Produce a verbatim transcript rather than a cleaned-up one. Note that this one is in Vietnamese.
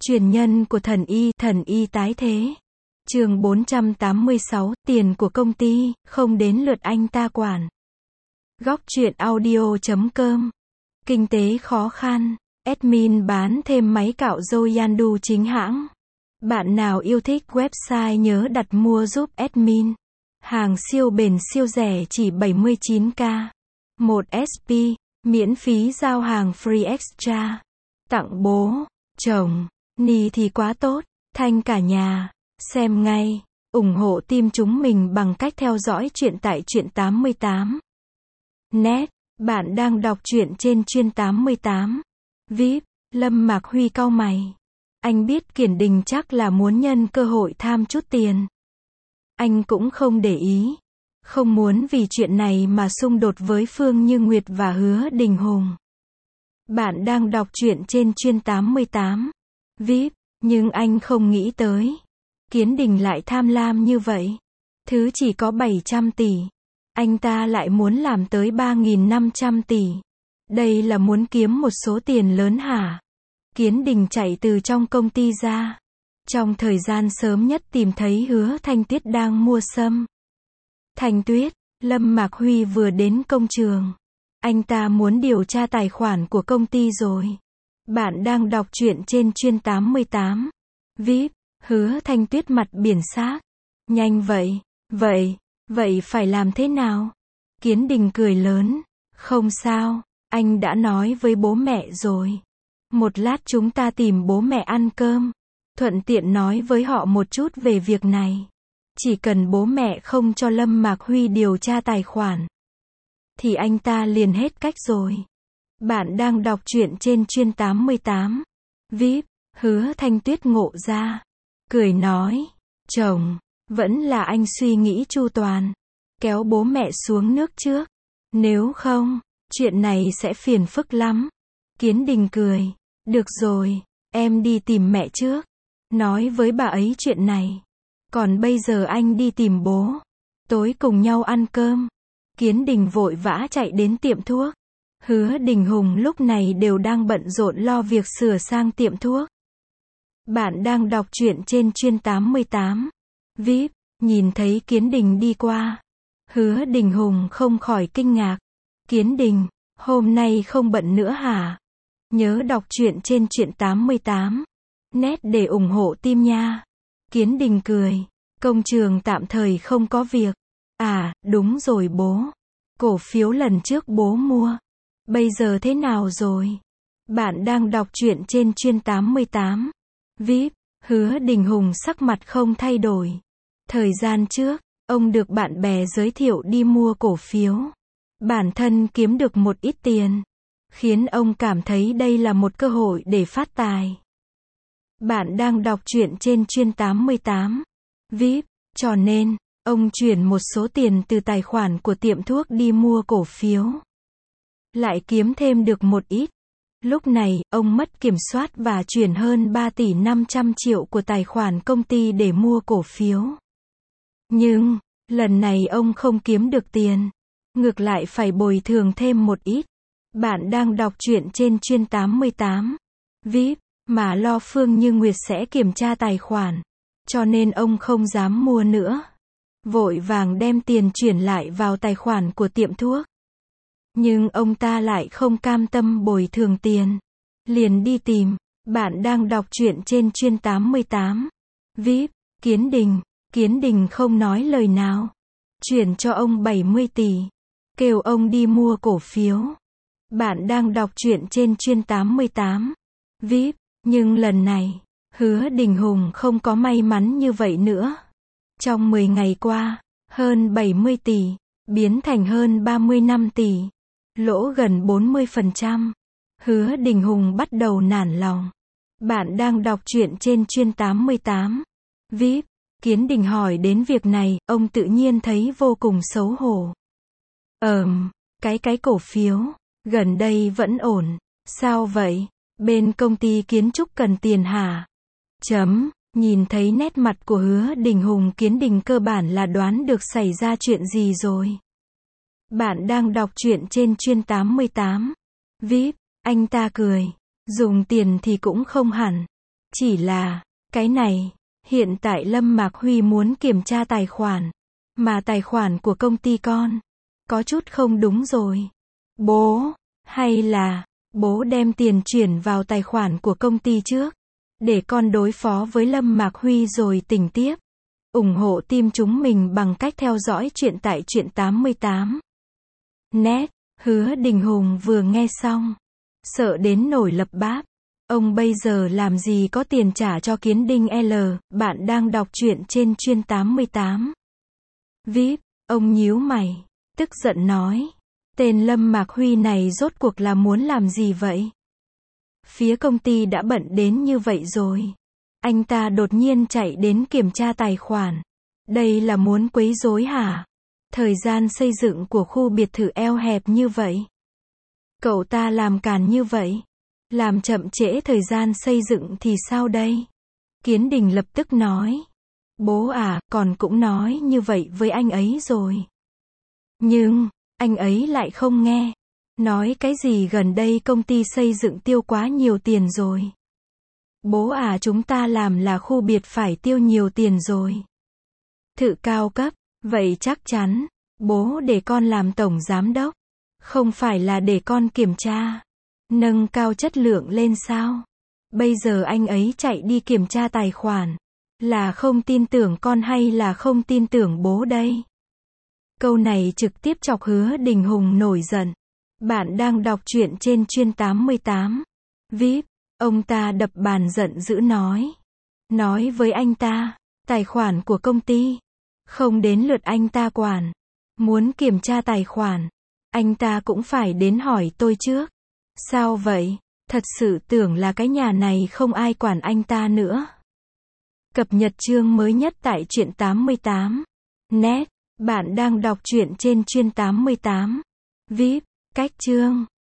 Truyền nhân của thần y, thần y tái thế. Chương bốn trăm tám mươi sáu, tiền của công ty, không đến lượt anh ta quản. Góc truyện audio chấm com. Kinh tế khó khăn. Admin bán thêm máy cạo râu Yandu chính hãng. Bạn nào yêu thích website nhớ đặt mua giúp admin. Hàng siêu bền siêu rẻ chỉ bảy mươi chín k. một ét pê, miễn phí giao hàng free extra. Tặng bố, chồng, ni thì quá tốt, thanh cả nhà. Xem ngay, ủng hộ team chúng mình bằng cách theo dõi chuyện tại Truyện tám mươi tám. Net, bạn đang đọc truyện trên Truyện tám mươi tám. vê i pê, Lâm Mạc Huy cau mày. Anh biết Kiển Đình chắc là muốn nhân cơ hội tham chút tiền. Anh cũng không để ý. Không muốn vì chuyện này mà xung đột với Phương Như Nguyệt và Hứa Đình Hùng. Bạn đang đọc truyện trên Truyện tám mươi tám. vê i pê, nhưng anh không nghĩ tới. Kiến Đình lại tham lam như vậy. Thứ chỉ có bảy trăm tỷ. Anh ta lại muốn làm tới ba nghìn năm trăm tỷ. Đây là muốn kiếm một số tiền lớn hả? Kiến Đình chạy từ trong công ty ra. Trong thời gian sớm nhất tìm thấy Hứa Thanh Tuyết đang mua sâm. Thanh Tuyết, Lâm Mạc Huy vừa đến công trường. Anh ta muốn điều tra tài khoản của công ty rồi. Bạn đang đọc truyện trên Truyện tám mươi tám. vê i pê, Hứa Thanh Tuyết mặt biển xác. Nhanh vậy, vậy, vậy phải làm thế nào? Kiến Đình cười lớn. Không sao, anh đã nói với bố mẹ rồi. Một lát chúng ta tìm bố mẹ ăn cơm. Thuận tiện nói với họ một chút về việc này. Chỉ cần bố mẹ không cho Lâm Mạc Huy điều tra tài khoản, thì anh ta liền hết cách rồi. Bạn đang đọc truyện trên Truyện tám mươi tám. vê i pê, Hứa Thanh Tuyết ngộ ra. Cười nói, chồng, vẫn là anh suy nghĩ chu toàn. Kéo bố mẹ xuống nước trước. Nếu không, chuyện này sẽ phiền phức lắm. Kiến Đình cười. Được rồi, em đi tìm mẹ trước. Nói với bà ấy chuyện này. Còn bây giờ anh đi tìm bố. Tối cùng nhau ăn cơm. Kiến Đình vội vã chạy đến tiệm thuốc. Hứa Đình Hùng lúc này đều đang bận rộn lo việc sửa sang tiệm thuốc. Bạn đang đọc truyện trên Truyện tám mươi tám. vê i pê, nhìn thấy Kiến Đình đi qua. Hứa Đình Hùng không khỏi kinh ngạc. Kiến Đình, hôm nay không bận nữa hả? Nhớ đọc truyện trên Truyện tám mươi tám. Net để ủng hộ team nha. Kiến Đình cười. Công trường tạm thời không có việc. À, đúng rồi bố. Cổ phiếu lần trước bố mua. Bây giờ thế nào rồi? Bạn đang đọc truyện trên Truyện tám mươi tám. vê i pê, Hứa Đình Hùng sắc mặt không thay đổi. Thời gian trước, ông được bạn bè giới thiệu đi mua cổ phiếu. Bản thân kiếm được một ít tiền. Khiến ông cảm thấy đây là một cơ hội để phát tài. Bạn đang đọc truyện trên Truyện tám mươi tám. vê i pê, cho nên, ông chuyển một số tiền từ tài khoản của tiệm thuốc đi mua cổ phiếu. Lại kiếm thêm được một ít. Lúc này, ông mất kiểm soát và chuyển hơn ba tỷ năm trăm triệu của tài khoản công ty để mua cổ phiếu. Nhưng, lần này ông không kiếm được tiền. Ngược lại phải bồi thường thêm một ít. Bạn đang đọc truyện trên Truyện tám mươi tám. vê i pê, mà lo Phương Như Nguyệt sẽ kiểm tra tài khoản. Cho nên ông không dám mua nữa. Vội vàng đem tiền chuyển lại vào tài khoản của tiệm thuốc. Nhưng ông ta lại không cam tâm bồi thường tiền. Liền đi tìm. Bạn đang đọc truyện trên Truyện tám mươi tám. vê i pê, Kiến Đình. Kiến Đình không nói lời nào. Chuyển cho ông bảy mươi tỷ. Kêu ông đi mua cổ phiếu. Bạn đang đọc truyện trên Truyện tám mươi tám. vê i pê, nhưng lần này, Hứa Đình Hùng không có may mắn như vậy nữa. Trong mười ngày qua, hơn bảy mươi tỷ, biến thành hơn ba mươi lăm tỷ. Lỗ gần bốn mươi phần trăm. Hứa Đình Hùng bắt đầu nản lòng. Bạn đang đọc truyện trên Truyện tám mươi tám. vê i pê, Kiến Đình hỏi đến việc này, ông tự nhiên thấy vô cùng xấu hổ. Ờm, cái cái cổ phiếu, gần đây vẫn ổn. Sao vậy? Bên công ty kiến trúc cần tiền hả? Chấm, nhìn thấy nét mặt của Hứa Đình Hùng, Kiến Đình cơ bản là đoán được xảy ra chuyện gì rồi. Bạn đang đọc truyện trên Truyện tám mươi tám. vê i pê, anh ta cười. Dùng tiền thì cũng không hẳn. Chỉ là, cái này, hiện tại Lâm Mạc Huy muốn kiểm tra tài khoản, mà tài khoản của công ty con, có chút không đúng rồi. Bố, hay là, bố đem tiền chuyển vào tài khoản của công ty trước, để con đối phó với Lâm Mạc Huy rồi tỉnh tiếp. ủng hộ team chúng mình bằng cách theo dõi chuyện tại Truyện tám mươi tám net. Hứa Đình Hùng vừa nghe xong, sợ đến nổi lập báp. Ông bây giờ làm gì có tiền trả cho Kiến Đinh L, bạn đang đọc truyện trên Truyện tám mươi tám vê i pê. Ông nhíu mày, tức giận nói, tên Lâm Mạc Huy này rốt cuộc là muốn làm gì vậy? Phía công ty đã bận đến như vậy rồi. Anh ta đột nhiên chạy đến kiểm tra tài khoản. Đây là muốn quấy rối hả? Thời gian xây dựng của khu biệt thự eo hẹp như vậy. Cậu ta làm càn như vậy. Làm chậm trễ thời gian xây dựng thì sao đây? Kiến Đình lập tức nói. Bố à, con cũng nói như vậy với anh ấy rồi. Nhưng, anh ấy lại không nghe. Nói cái gì gần đây công ty xây dựng tiêu quá nhiều tiền rồi. Bố à, chúng ta làm là khu biệt phải tiêu nhiều tiền rồi. Thự cao cấp, vậy chắc chắn, bố để con làm tổng giám đốc. Không phải là để con kiểm tra, nâng cao chất lượng lên sao? Bây giờ anh ấy chạy đi kiểm tra tài khoản. Là không tin tưởng con hay là không tin tưởng bố đây? Câu này trực tiếp chọc Hứa Đình Hùng nổi giận. Bạn đang đọc truyện trên Truyện tám mươi tám vê i pê. Ông ta đập bàn giận dữ nói. Nói với anh ta, tài khoản của công ty, không đến lượt anh ta quản. Muốn kiểm tra tài khoản, anh ta cũng phải đến hỏi tôi trước. Sao vậy? Thật sự tưởng là cái nhà này không ai quản anh ta nữa. Cập nhật chương mới nhất tại Truyện tám mươi tám net. Bạn đang đọc truyện trên Truyện tám mươi tám vê i pê. Cách chương